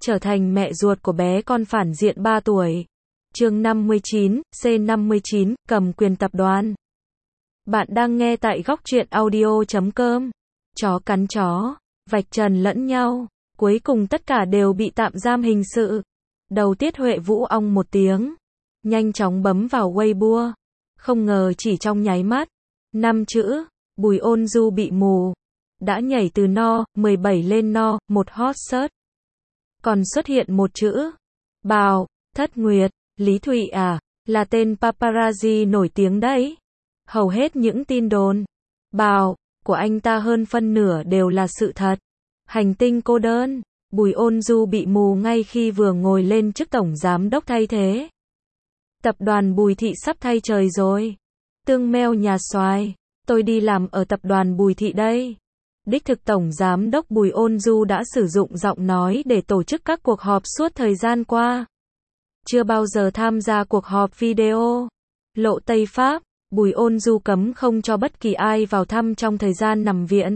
trở thành mẹ ruột của bé con phản diện 3 tuổi. Chương 59, C59, cầm quyền tập đoàn. Bạn đang nghe tại góc truyện audio.com. Chó cắn chó, vạch trần lẫn nhau, cuối cùng tất cả đều bị tạm giam hình sự. Đầu Tiết Huệ Vũ ong một tiếng, nhanh chóng bấm vào Weibo. Không ngờ chỉ trong nháy mắt, 5 chữ, Bùi Ôn Du bị mù, đã nhảy từ no 17 lên no 1 hot search. Còn xuất hiện một chữ, Bào, Thất Nguyệt, Lý Thụy à, là tên paparazzi nổi tiếng đấy. Hầu hết những tin đồn, Bào, của anh ta hơn phân nửa đều là sự thật. Hành tinh cô đơn, Bùi Ôn Du bị mù ngay khi vừa ngồi lên chức tổng giám đốc thay thế. Tập đoàn Bùi Thị sắp thay trời rồi. Tương mail nhà soái, tôi đi làm ở tập đoàn Bùi Thị đây. Đích thực tổng giám đốc Bùi Ôn Du đã sử dụng giọng nói để tổ chức các cuộc họp suốt thời gian qua. Chưa bao giờ tham gia cuộc họp video. Lộ Tây Pháp, Bùi Ôn Du cấm không cho bất kỳ ai vào thăm trong thời gian nằm viện.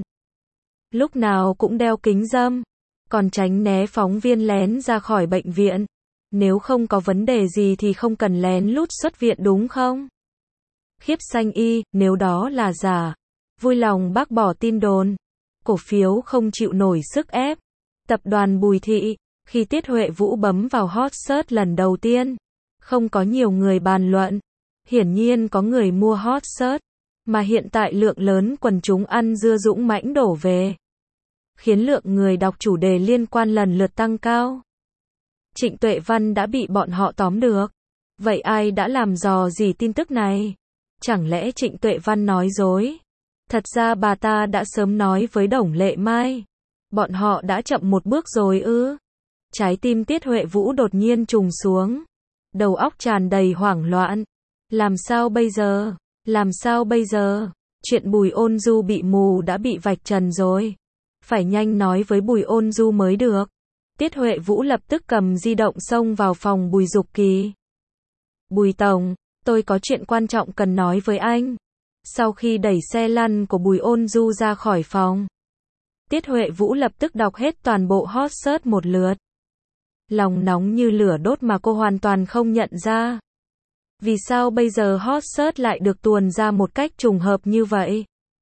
Lúc nào cũng đeo kính râm, còn tránh né phóng viên lén ra khỏi bệnh viện. Nếu không có vấn đề gì thì không cần lén lút xuất viện đúng không? Khiếp xanh y, nếu đó là giả. Vui lòng bác bỏ tin đồn. Cổ phiếu không chịu nổi sức ép. Tập đoàn Bùi Thị, khi Tiết Huệ Vũ bấm vào hot search lần đầu tiên, không có nhiều người bàn luận. Hiển nhiên có người mua hot search, mà hiện tại lượng lớn quần chúng ăn dưa dũng mãnh đổ về, khiến lượng người đọc chủ đề liên quan lần lượt tăng cao. Trịnh Tuệ Văn đã bị bọn họ tóm được. Vậy ai đã làm dò gì tin tức này? Chẳng lẽ Trịnh Tuệ Văn nói dối? Thật ra bà ta đã sớm nói với Đồng Lệ Mai. Bọn họ đã chậm một bước rồi ư? Trái tim Tiết Huệ Vũ đột nhiên trùng xuống. Đầu óc tràn đầy hoảng loạn. Làm sao bây giờ? Làm sao bây giờ? Chuyện Bùi Ôn Du bị mù đã bị vạch trần rồi. Phải nhanh nói với Bùi Ôn Du mới được. Tiết Huệ Vũ lập tức cầm di động xông vào phòng Bùi Dục Kỳ. Bùi Tổng, tôi có chuyện quan trọng cần nói với anh. Sau khi đẩy xe lăn của Bùi Ôn Du ra khỏi phòng, Tiết Huệ Vũ lập tức đọc hết toàn bộ hot search một lượt. Lòng nóng như lửa đốt mà cô hoàn toàn không nhận ra. Vì sao bây giờ hot search lại được tuồn ra một cách trùng hợp như vậy?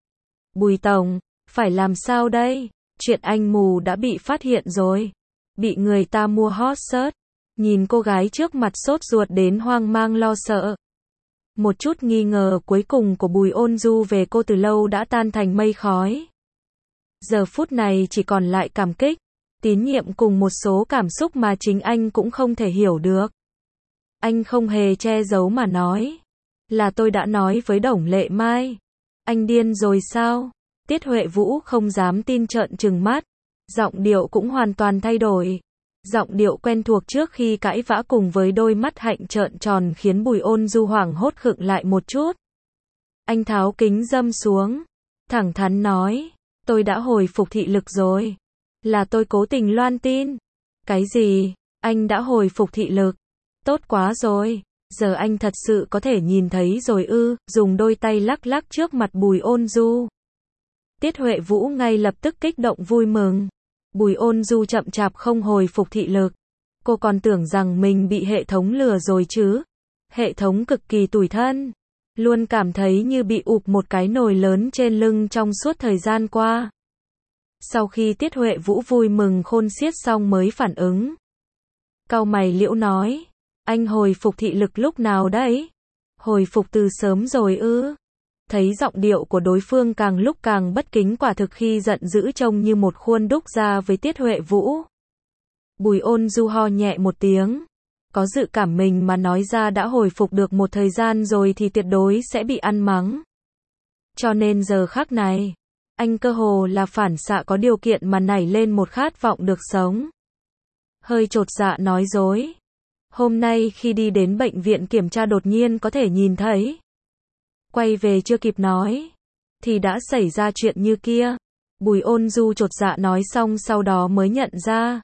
Bùi Tổng, phải làm sao đây? Chuyện anh mù đã bị phát hiện rồi. Bị người ta mua hot search. Nhìn cô gái trước mặt sốt ruột đến hoang mang lo sợ. Một chút nghi ngờ cuối cùng của Bùi Ôn Du về cô từ lâu đã tan thành mây khói. Giờ phút này chỉ còn lại cảm kích, tín nhiệm cùng một số cảm xúc mà chính anh cũng không thể hiểu được. Anh không hề che giấu mà nói. Là tôi đã nói với Đồng Lệ Mai. Anh điên rồi sao? Tiết Huệ Vũ không dám tin trợn trừng mắt. Giọng điệu cũng hoàn toàn thay đổi. Giọng điệu quen thuộc trước khi cãi vã cùng với đôi mắt hạnh trợn tròn khiến Bùi Ôn Du hoảng hốt khựng lại một chút. Anh tháo kính râm xuống, thẳng thắn nói, tôi đã hồi phục thị lực rồi. Là tôi cố tình loan tin. Cái gì? Anh đã hồi phục thị lực? Tốt quá rồi. Giờ anh thật sự có thể nhìn thấy rồi ư? Dùng đôi tay lắc lắc trước mặt Bùi Ôn Du. Tiết Huệ Vũ ngay lập tức kích động vui mừng. Bùi Ôn Du chậm chạp không hồi phục thị lực. Cô còn tưởng rằng mình bị hệ thống lừa rồi chứ. Hệ thống cực kỳ tủi thân. Luôn cảm thấy như bị ụp một cái nồi lớn trên lưng trong suốt thời gian qua. Sau khi Tiết Huệ Vũ vui mừng khôn xiết xong mới phản ứng. Cau mày liễu nói. Anh hồi phục thị lực lúc nào đấy? Hồi phục từ sớm rồi ư? Thấy giọng điệu của đối phương càng lúc càng bất kính, quả thực khi giận dữ trông như một khuôn đúc ra với Tiết Huệ Vũ. Bùi Ôn Du ho nhẹ một tiếng. Có dự cảm mình mà nói ra đã hồi phục được một thời gian rồi thì tuyệt đối sẽ bị ăn mắng. Cho nên giờ khắc này, anh cơ hồ là phản xạ có điều kiện mà nảy lên một khát vọng được sống. Hơi chột dạ nói dối. Hôm nay khi đi đến bệnh viện kiểm tra đột nhiên có thể nhìn thấy. Quay về chưa kịp nói, thì đã xảy ra chuyện như kia. Bùi Ôn Du chột dạ nói xong sau đó mới nhận ra.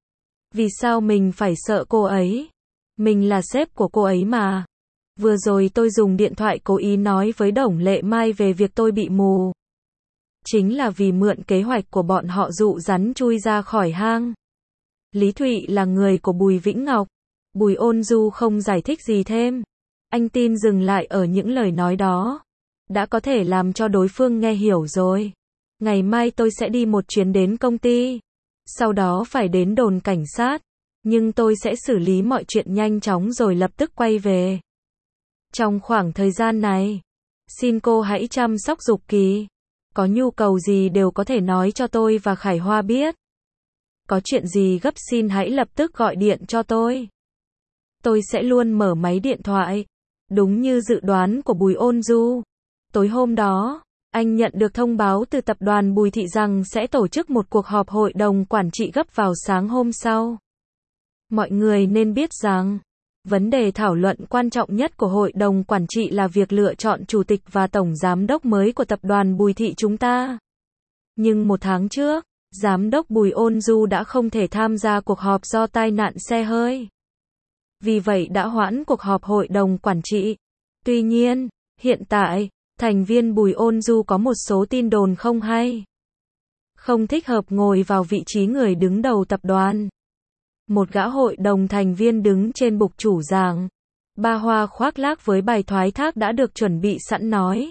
Vì sao mình phải sợ cô ấy? Mình là sếp của cô ấy mà. Vừa rồi tôi dùng điện thoại cố ý nói với Đồng Lệ Mai về việc tôi bị mù. Chính là vì mượn kế hoạch của bọn họ dụ rắn chui ra khỏi hang. Lý Thụy là người của Bùi Vĩnh Ngọc. Bùi Ôn Du không giải thích gì thêm. Anh tin dừng lại ở những lời nói đó. Đã có thể làm cho đối phương nghe hiểu rồi. Ngày mai tôi sẽ đi một chuyến đến công ty. Sau đó phải đến đồn cảnh sát. Nhưng tôi sẽ xử lý mọi chuyện nhanh chóng rồi lập tức quay về. Trong khoảng thời gian này, xin cô hãy chăm sóc Dục Kỳ. Có nhu cầu gì đều có thể nói cho tôi và Khải Hoa biết. Có chuyện gì gấp xin hãy lập tức gọi điện cho tôi. Tôi sẽ luôn mở máy điện thoại. Đúng như dự đoán của Bùi Ôn Du. Tối hôm đó, anh nhận được thông báo từ tập đoàn Bùi Thị rằng sẽ tổ chức một cuộc họp hội đồng quản trị gấp vào sáng hôm sau. Mọi người nên biết rằng, vấn đề thảo luận quan trọng nhất của hội đồng quản trị là việc lựa chọn chủ tịch và tổng giám đốc mới của tập đoàn Bùi Thị chúng ta. Nhưng một tháng trước, giám đốc Bùi Ôn Du đã không thể tham gia cuộc họp do tai nạn xe hơi. Vì vậy đã hoãn cuộc họp hội đồng quản trị. Tuy nhiên, hiện tại, thành viên Bùi Ôn Du có một số tin đồn không hay. Không thích hợp ngồi vào vị trí người đứng đầu tập đoàn. Một gã hội đồng thành viên đứng trên bục chủ giảng. Ba Hoa khoác lác với bài thoái thác đã được chuẩn bị sẵn nói.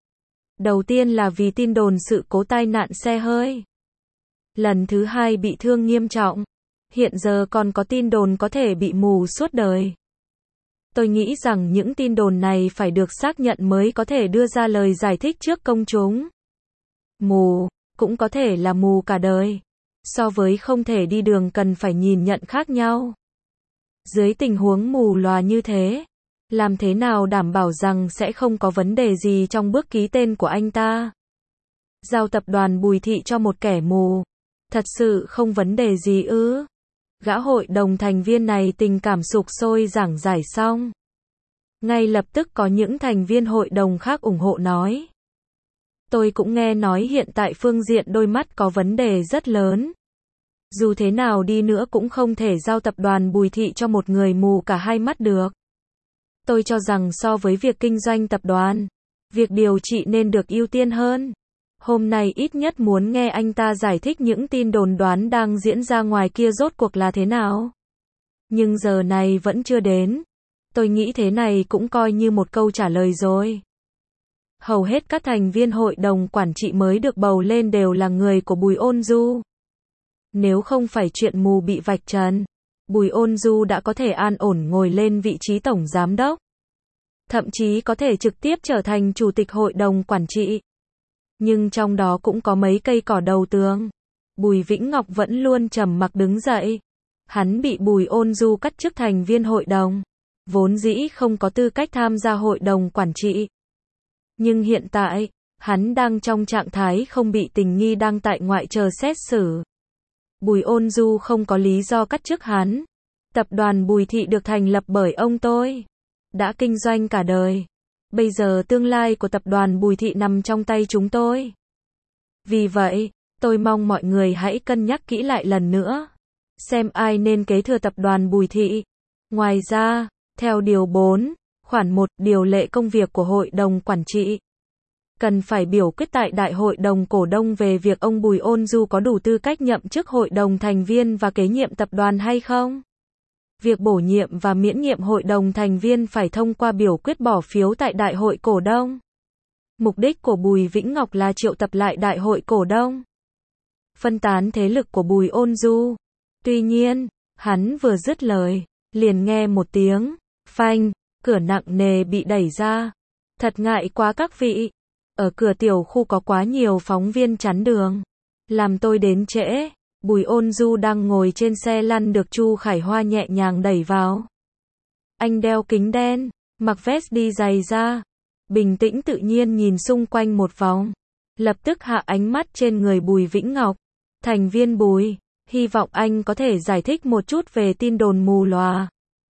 Đầu tiên là vì tin đồn sự cố tai nạn xe hơi. Lần thứ hai bị thương nghiêm trọng. Hiện giờ còn có tin đồn có thể bị mù suốt đời. Tôi nghĩ rằng những tin đồn này phải được xác nhận mới có thể đưa ra lời giải thích trước công chúng. Mù, cũng có thể là mù cả đời. So với không thể đi đường cần phải nhìn nhận khác nhau. Dưới tình huống mù lòa như thế, làm thế nào đảm bảo rằng sẽ không có vấn đề gì trong bước ký tên của anh ta? Giao tập đoàn Bùi Thị cho một kẻ mù. Thật sự không vấn đề gì ư? Gã hội đồng thành viên này tình cảm sục sôi giảng giải xong. Ngay lập tức có những thành viên hội đồng khác ủng hộ nói. Tôi cũng nghe nói hiện tại phương diện đôi mắt có vấn đề rất lớn. Dù thế nào đi nữa cũng không thể giao tập đoàn Bùi Thị cho một người mù cả hai mắt được. Tôi cho rằng so với việc kinh doanh tập đoàn, việc điều trị nên được ưu tiên hơn. Hôm nay ít nhất muốn nghe anh ta giải thích những tin đồn đoán đang diễn ra ngoài kia rốt cuộc là thế nào. Nhưng giờ này vẫn chưa đến. Tôi nghĩ thế này cũng coi như một câu trả lời rồi. Hầu hết các thành viên hội đồng quản trị mới được bầu lên đều là người của Bùi Ôn Du. Nếu không phải chuyện mù bị vạch trần, Bùi Ôn Du đã có thể an ổn ngồi lên vị trí tổng giám đốc. Thậm chí có thể trực tiếp trở thành chủ tịch hội đồng quản trị. Nhưng trong đó cũng có mấy cây cỏ đầu tường. Bùi Vĩnh Ngọc vẫn luôn trầm mặc đứng dậy. Hắn bị Bùi Ôn Du cắt chức thành viên hội đồng. Vốn dĩ không có tư cách tham gia hội đồng quản trị. Nhưng hiện tại, hắn đang trong trạng thái không bị tình nghi đang tại ngoại chờ xét xử. Bùi Ôn Du không có lý do cắt chức hắn. Tập đoàn Bùi Thị được thành lập bởi ông tôi. Đã kinh doanh cả đời. Bây giờ tương lai của tập đoàn Bùi Thị nằm trong tay chúng tôi. Vì vậy, tôi mong mọi người hãy cân nhắc kỹ lại lần nữa. Xem ai nên kế thừa tập đoàn Bùi Thị. Ngoài ra, theo Điều 4, khoản 1, điều lệ công việc của Hội đồng Quản trị, cần phải biểu quyết tại Đại hội đồng cổ đông về việc ông Bùi Ôn Du có đủ tư cách nhậm chức hội đồng thành viên và kế nhiệm tập đoàn hay không. Việc bổ nhiệm và miễn nhiệm hội đồng thành viên phải thông qua biểu quyết bỏ phiếu tại Đại hội cổ đông. Mục đích của Bùi Vĩnh Ngọc là triệu tập lại Đại hội cổ đông. Phân tán thế lực của Bùi Ôn Du. Tuy nhiên, hắn vừa dứt lời, liền nghe một tiếng phanh, cửa nặng nề bị đẩy ra. Thật ngại quá các vị. Ở cửa tiểu khu có quá nhiều phóng viên chắn đường. Làm tôi đến trễ. Bùi Ôn Du đang ngồi trên xe lăn được Chu Khải Hoa nhẹ nhàng đẩy vào. Anh đeo kính đen, mặc vest đi giày da. Bình tĩnh tự nhiên nhìn xung quanh một vòng. Lập tức hạ ánh mắt trên người Bùi Vĩnh Ngọc. Thành viên Bùi, hy vọng anh có thể giải thích một chút về tin đồn mù lòa.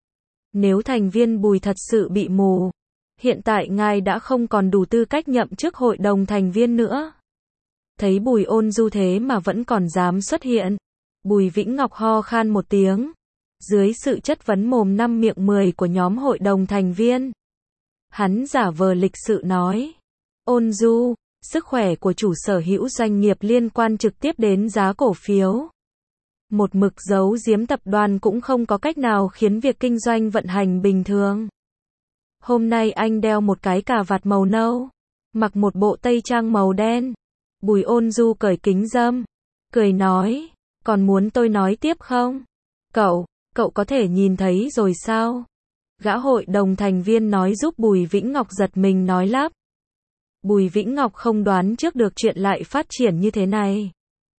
Nếu thành viên Bùi thật sự bị mù, hiện tại ngài đã không còn đủ tư cách nhậm chức hội đồng thành viên nữa. Thấy Bùi Ôn Du thế mà vẫn còn dám xuất hiện. Bùi Vĩnh Ngọc ho khan một tiếng. Dưới sự chất vấn mồm 5 miệng 10 của nhóm hội đồng thành viên, hắn giả vờ lịch sự nói. Ôn Du, sức khỏe của chủ sở hữu doanh nghiệp liên quan trực tiếp đến giá cổ phiếu. Một mực giấu giếm tập đoàn cũng không có cách nào khiến việc kinh doanh vận hành bình thường. Hôm nay anh đeo một cái cà vạt màu nâu, mặc một bộ tây trang màu đen. Bùi Ôn Du cởi kính râm, cười nói, còn muốn tôi nói tiếp không? Cậu có thể nhìn thấy rồi sao? Gã hội đồng thành viên nói giúp Bùi Vĩnh Ngọc giật mình nói lắp. Bùi Vĩnh Ngọc không đoán trước được chuyện lại phát triển như thế này.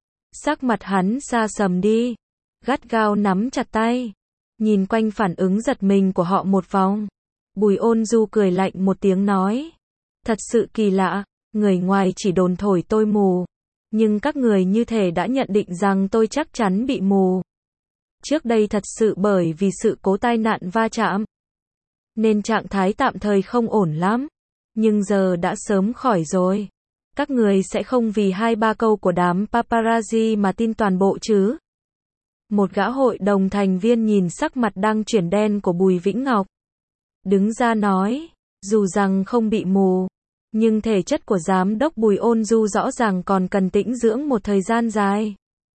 Sắc mặt hắn sa sầm đi, gắt gao nắm chặt tay, nhìn quanh phản ứng giật mình của họ một vòng. Bùi Ôn Du cười lạnh một tiếng nói, thật sự kỳ lạ, người ngoài chỉ đồn thổi tôi mù, nhưng các người như thể đã nhận định rằng tôi chắc chắn bị mù. Trước đây thật sự bởi vì sự cố tai nạn va chạm, nên trạng thái tạm thời không ổn lắm, nhưng giờ đã sớm khỏi rồi. Các người sẽ không vì 2-3 câu của đám paparazzi mà tin toàn bộ chứ? Một gã hội đồng thành viên nhìn sắc mặt đang chuyển đen của Bùi Vĩnh Ngọc, đứng ra nói, dù rằng không bị mù, nhưng thể chất của giám đốc Bùi Ôn Du rõ ràng còn cần tĩnh dưỡng một thời gian dài.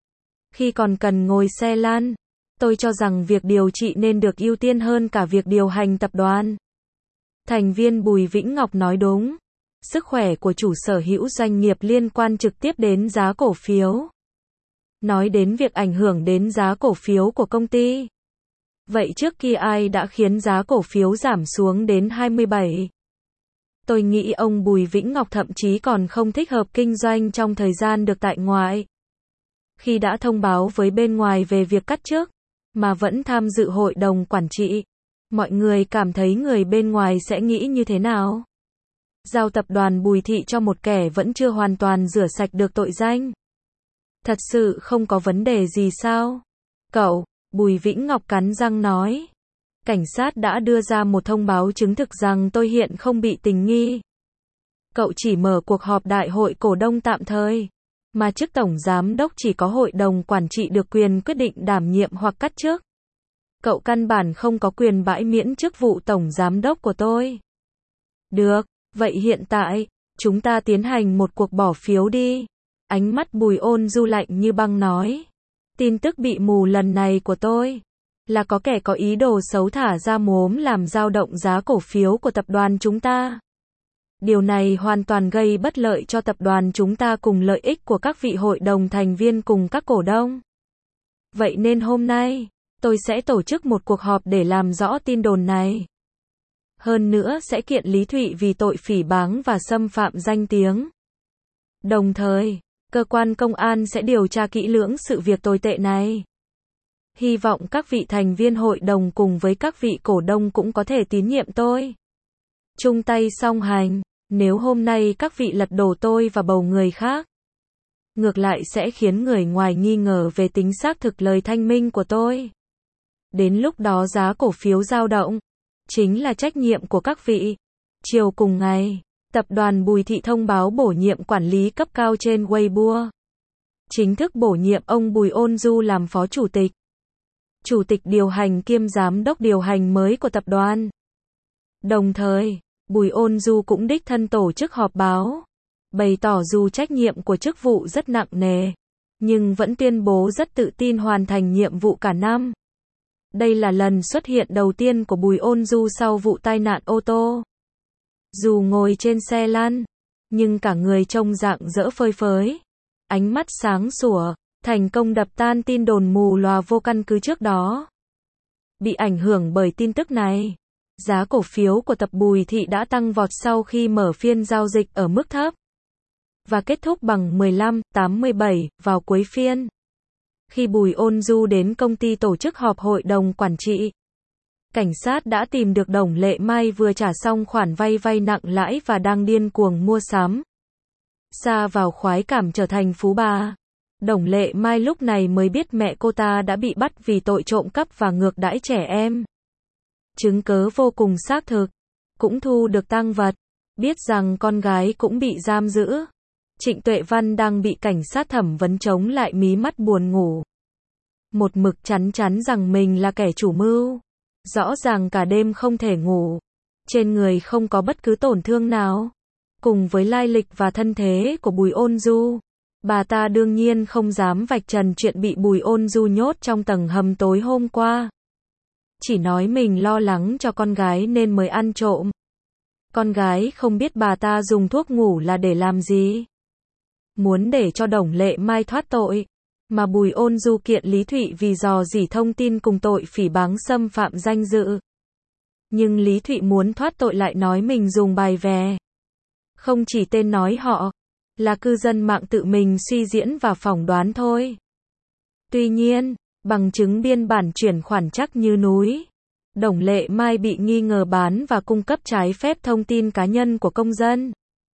Khi còn cần ngồi xe lăn, tôi cho rằng việc điều trị nên được ưu tiên hơn cả việc điều hành tập đoàn. Thành viên Bùi Vĩnh Ngọc nói đúng. Sức khỏe của chủ sở hữu doanh nghiệp liên quan trực tiếp đến giá cổ phiếu. Nói đến việc ảnh hưởng đến giá cổ phiếu của công ty. Vậy trước kia ai đã khiến giá cổ phiếu giảm xuống đến 27? Tôi nghĩ ông Bùi Vĩnh Ngọc thậm chí còn không thích hợp kinh doanh trong thời gian được tại ngoại. Khi đã thông báo với bên ngoài về việc cắt chức, mà vẫn tham dự hội đồng quản trị, mọi người cảm thấy người bên ngoài sẽ nghĩ như thế nào? Giao tập đoàn Bùi Thị cho một kẻ vẫn chưa hoàn toàn rửa sạch được tội danh. Thật sự không có vấn đề gì sao? Cậu, Bùi Vĩnh Ngọc cắn răng nói. Cảnh sát đã đưa ra một thông báo chứng thực rằng tôi hiện không bị tình nghi. Cậu chỉ mở cuộc họp đại hội cổ đông tạm thời, mà chức tổng giám đốc chỉ có hội đồng quản trị được quyền quyết định đảm nhiệm hoặc cắt chức. Cậu căn bản không có quyền bãi miễn chức vụ tổng giám đốc của tôi. Được, vậy hiện tại, chúng ta tiến hành một cuộc bỏ phiếu đi. Ánh mắt Bùi Ôn Du lạnh như băng nói. Tin tức bị mù lần này của tôi, là có kẻ có ý đồ xấu thả ra mồm làm dao động giá cổ phiếu của tập đoàn chúng ta. Điều này hoàn toàn gây bất lợi cho tập đoàn chúng ta cùng lợi ích của các vị hội đồng thành viên cùng các cổ đông. Vậy nên hôm nay, tôi sẽ tổ chức một cuộc họp để làm rõ tin đồn này. Hơn nữa sẽ kiện Lý Thụy vì tội phỉ báng và xâm phạm danh tiếng. Đồng thời, cơ quan công an sẽ điều tra kỹ lưỡng sự việc tồi tệ này. Hy vọng các vị thành viên hội đồng cùng với các vị cổ đông cũng có thể tín nhiệm tôi. Chung tay song hành, nếu hôm nay các vị lật đổ tôi và bầu người khác, ngược lại sẽ khiến người ngoài nghi ngờ về tính xác thực lời thanh minh của tôi. Đến lúc đó giá cổ phiếu dao động, chính là trách nhiệm của các vị. Chiều cùng ngày, tập đoàn Bùi Thị thông báo bổ nhiệm quản lý cấp cao trên Weibo. Chính thức bổ nhiệm ông Bùi Ôn Du làm phó chủ tịch. Chủ tịch điều hành kiêm giám đốc điều hành mới của tập đoàn. Đồng thời, Bùi Ôn Du cũng đích thân tổ chức họp báo, bày tỏ dù trách nhiệm của chức vụ rất nặng nề, nhưng vẫn tuyên bố rất tự tin hoàn thành nhiệm vụ cả năm. Đây là lần xuất hiện đầu tiên của Bùi Ôn Du sau vụ tai nạn ô tô. Dù ngồi trên xe lăn, nhưng cả người trông rạng rỡ phơi phới, ánh mắt sáng sủa, thành công đập tan tin đồn mù lòa vô căn cứ trước đó. Bị ảnh hưởng bởi tin tức này, giá cổ phiếu của tập Bùi Thị đã tăng vọt sau khi mở phiên giao dịch ở mức thấp và kết thúc bằng 15,87 vào cuối phiên. Khi Bùi Ôn Du đến công ty tổ chức họp hội đồng quản trị, cảnh sát đã tìm được Đồng Lệ Mai vừa trả xong khoản vay nặng lãi và đang điên cuồng mua sắm. Sa vào khoái cảm trở thành phú bà. Đồng Lệ Mai lúc này mới biết mẹ cô ta đã bị bắt vì tội trộm cắp và ngược đãi trẻ em. Chứng cớ vô cùng xác thực, cũng thu được tang vật, biết rằng con gái cũng bị giam giữ. Trịnh Tuệ Văn đang bị cảnh sát thẩm vấn chống lại mí mắt buồn ngủ. Một mực chắn rằng mình là kẻ chủ mưu. Rõ ràng cả đêm không thể ngủ. Trên người không có bất cứ tổn thương nào. Cùng với lai lịch và thân thế của Bùi Ôn Du, Bà ta đương nhiên không dám vạch trần chuyện bị Bùi Ôn Du nhốt trong tầng hầm tối hôm qua. Chỉ nói mình lo lắng cho con gái nên mới ăn trộm. Con gái không biết bà ta dùng thuốc ngủ là để làm gì. Muốn để cho Đồng Lệ Mai thoát tội. Mà Bùi Ôn Du kiện Lý Thụy vì dò dỉ thông tin cùng tội phỉ báng xâm phạm danh dự. Nhưng Lý Thụy muốn thoát tội lại nói mình dùng bài vè. Không chỉ tên nói họ, là cư dân mạng tự mình suy diễn và phỏng đoán thôi. Tuy nhiên, bằng chứng biên bản chuyển khoản chắc như núi. Đồng Lệ Mai bị nghi ngờ bán và cung cấp trái phép thông tin cá nhân của công dân.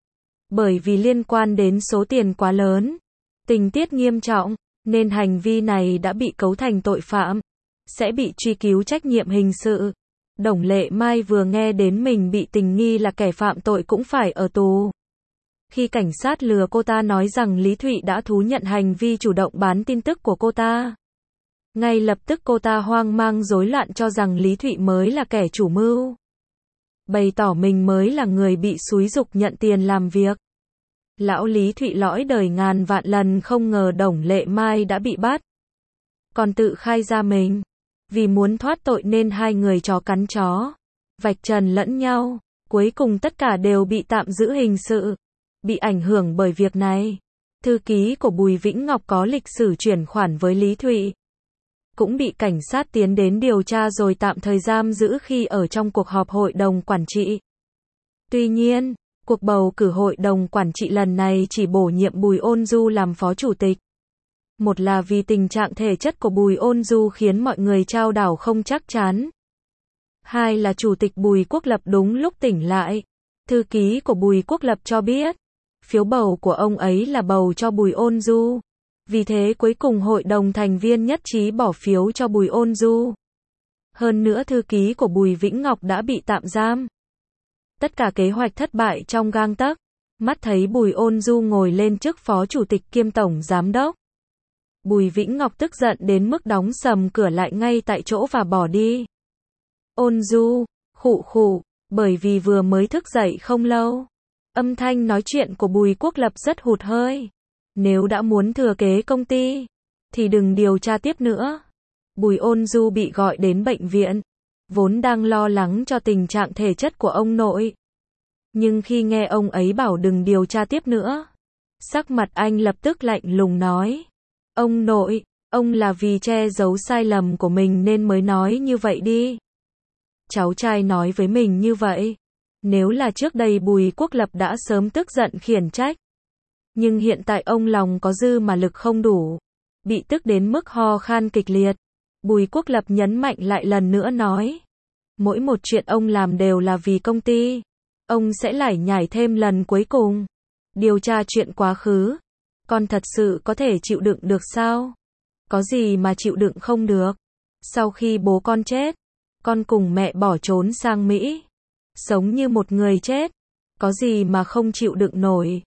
Bởi vì liên quan đến số tiền quá lớn, tình tiết nghiêm trọng, nên hành vi này đã bị cấu thành tội phạm, sẽ bị truy cứu trách nhiệm hình sự. Đồng Lệ Mai vừa nghe đến mình bị tình nghi là kẻ phạm tội cũng phải ở tù. Khi cảnh sát lừa cô ta nói rằng Lý Thụy đã thú nhận hành vi chủ động bán tin tức của cô ta. Ngay lập tức cô ta hoang mang rối loạn cho rằng Lý Thụy mới là kẻ chủ mưu. Bày tỏ mình mới là người bị xúi giục nhận tiền làm việc. Lão Lý Thụy lõi đời ngàn vạn lần không ngờ Đồng Lệ Mai đã bị bắt. Còn tự khai ra mình. Vì muốn thoát tội nên hai người chó cắn chó. Vạch trần lẫn nhau. Cuối cùng tất cả đều bị tạm giữ hình sự. Bị ảnh hưởng bởi việc này. Thư ký của Bùi Vĩnh Ngọc có lịch sử chuyển khoản với Lý Thụy. Cũng bị cảnh sát tiến đến điều tra rồi tạm thời giam giữ khi ở trong cuộc họp hội đồng quản trị. Tuy nhiên, cuộc bầu cử hội đồng quản trị lần này chỉ bổ nhiệm Bùi Ôn Du làm phó chủ tịch. Một là vì tình trạng thể chất của Bùi Ôn Du khiến mọi người trao đảo không chắc chắn. Hai là chủ tịch Bùi Quốc Lập đúng lúc tỉnh lại. Thư ký của Bùi Quốc Lập cho biết, phiếu bầu của ông ấy là bầu cho Bùi Ôn Du. Vì thế cuối cùng hội đồng thành viên nhất trí bỏ phiếu cho Bùi Ôn Du. Hơn nữa thư ký của Bùi Vĩnh Ngọc đã bị tạm giam. Tất cả kế hoạch thất bại trong gang tấc. Mắt thấy Bùi Ôn Du ngồi lên chức phó chủ tịch kiêm tổng giám đốc. Bùi Vĩnh Ngọc tức giận đến mức đóng sầm cửa lại ngay tại chỗ và bỏ đi. Ôn Du, khụ khụ, bởi vì vừa mới thức dậy không lâu. Âm thanh nói chuyện của Bùi Quốc Lập rất hụt hơi. Nếu đã muốn thừa kế công ty, thì đừng điều tra tiếp nữa. Bùi Ôn Du bị gọi đến bệnh viện, vốn đang lo lắng cho tình trạng thể chất của ông nội. Nhưng khi nghe ông ấy bảo đừng điều tra tiếp nữa, sắc mặt anh lập tức lạnh lùng nói. Ông nội, ông là vì che giấu sai lầm của mình nên mới nói như vậy đi. Cháu trai nói với mình như vậy. Nếu là trước đây Bùi Quốc Lập đã sớm tức giận khiển trách. Nhưng hiện tại ông lòng có dư mà lực không đủ. Bị tức đến mức ho khan kịch liệt. Bùi Quốc Lập nhấn mạnh lại lần nữa nói. Mỗi một chuyện ông làm đều là vì công ty. Ông sẽ lải nhải thêm lần cuối cùng. Điều tra chuyện quá khứ. Con thật sự có thể chịu đựng được sao? Có gì mà chịu đựng không được? Sau khi bố con chết, con cùng mẹ bỏ trốn sang Mỹ. Sống như một người chết. Có gì mà không chịu đựng nổi?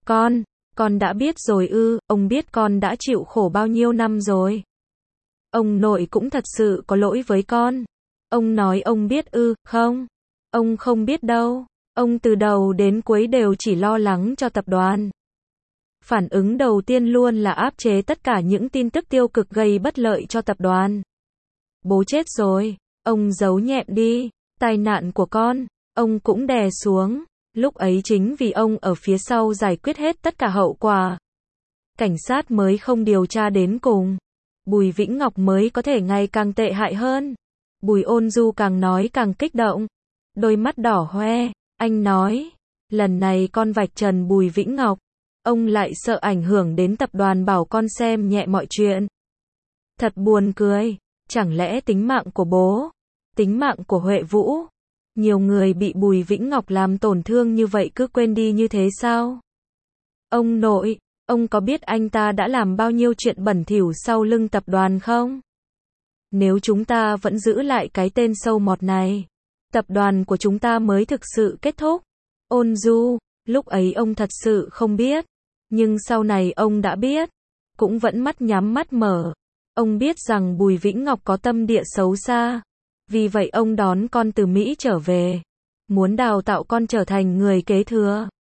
Con đã biết rồi ư, ông biết con đã chịu khổ bao nhiêu năm rồi. Ông nội cũng thật sự có lỗi với con. Ông nói ông biết ư, không? Ông không biết đâu. Ông từ đầu đến cuối đều chỉ lo lắng cho tập đoàn. Phản ứng đầu tiên luôn là áp chế tất cả những tin tức tiêu cực gây bất lợi cho tập đoàn. Bố chết rồi, ông giấu nhẹm đi. Tai nạn của con, ông cũng đè xuống. Lúc ấy chính vì ông ở phía sau giải quyết hết tất cả hậu quả. Cảnh sát mới không điều tra đến cùng. Bùi Vĩnh Ngọc mới có thể ngày càng tệ hại hơn. Bùi Ôn Du càng nói càng kích động. Đôi mắt đỏ hoe, anh nói. Lần này con vạch trần Bùi Vĩnh Ngọc. Ông lại sợ ảnh hưởng đến tập đoàn bảo con xem nhẹ mọi chuyện. Thật buồn cười. Chẳng lẽ tính mạng của bố, tính mạng của Huệ Vũ, nhiều người bị Bùi Vĩnh Ngọc làm tổn thương như vậy cứ quên đi như thế sao? Ông nội, ông có biết anh ta đã làm bao nhiêu chuyện bẩn thỉu sau lưng tập đoàn không? Nếu chúng ta vẫn giữ lại cái tên sâu mọt này, tập đoàn của chúng ta mới thực sự kết thúc. Ôn Du, lúc ấy ông thật sự không biết, nhưng sau này ông đã biết, cũng vẫn mắt nhắm mắt mở. Ông biết rằng Bùi Vĩnh Ngọc có tâm địa xấu xa. Vì vậy ông đón con từ Mỹ trở về. Muốn đào tạo con trở thành người kế thừa.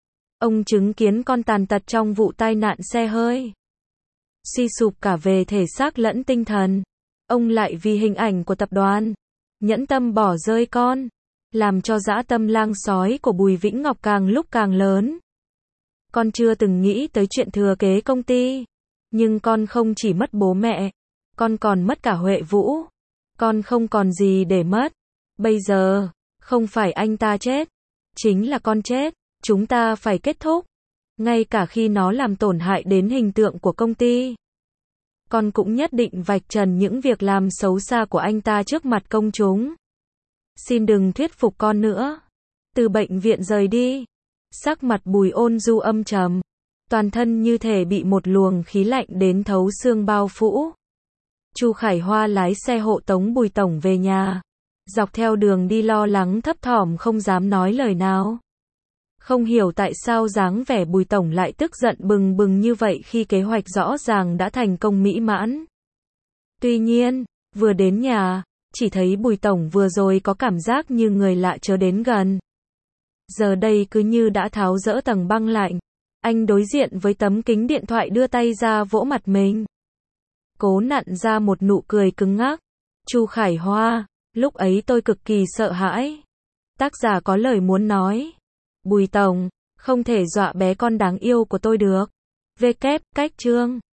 Ông chứng kiến con tàn tật trong vụ tai nạn xe hơi. Suy sụp cả về thể xác lẫn tinh thần. Ông lại vì hình ảnh của tập đoàn, nhẫn tâm bỏ rơi con, làm cho dã tâm lang sói của Bùi Vĩnh Ngọc càng lúc càng lớn. Con chưa từng nghĩ tới chuyện thừa kế công ty. Nhưng con không chỉ mất bố mẹ, con còn mất cả Huệ Vũ. Con không còn gì để mất. Bây giờ, không phải anh ta chết, chính là con chết. Chúng ta phải kết thúc. Ngay cả khi nó làm tổn hại đến hình tượng của công ty. Con cũng nhất định vạch trần những việc làm xấu xa của anh ta trước mặt công chúng. Xin đừng thuyết phục con nữa. Từ bệnh viện rời đi. Sắc mặt Bùi Ôn Du âm trầm. Toàn thân như thể bị một luồng khí lạnh đến thấu xương bao phủ. Chu Khải Hoa lái xe hộ tống Bùi tổng về nhà. Dọc theo đường đi lo lắng thấp thỏm không dám nói lời nào. Không hiểu tại sao dáng vẻ Bùi tổng lại tức giận bừng bừng như vậy khi kế hoạch rõ ràng đã thành công mỹ mãn. Tuy nhiên, vừa đến nhà, chỉ thấy Bùi tổng vừa rồi có cảm giác như người lạ chớ đến gần. Giờ đây cứ như đã tháo dỡ tầng băng lạnh. Anh đối diện với tấm kính điện thoại đưa tay ra vỗ mặt mình. Cố nặn ra một nụ cười cứng ngắc. Chu Khải Hoa, lúc ấy tôi cực kỳ sợ hãi. Tác giả có lời muốn nói. Bùi tổng, không thể dọa bé con đáng yêu của tôi được. Cách chương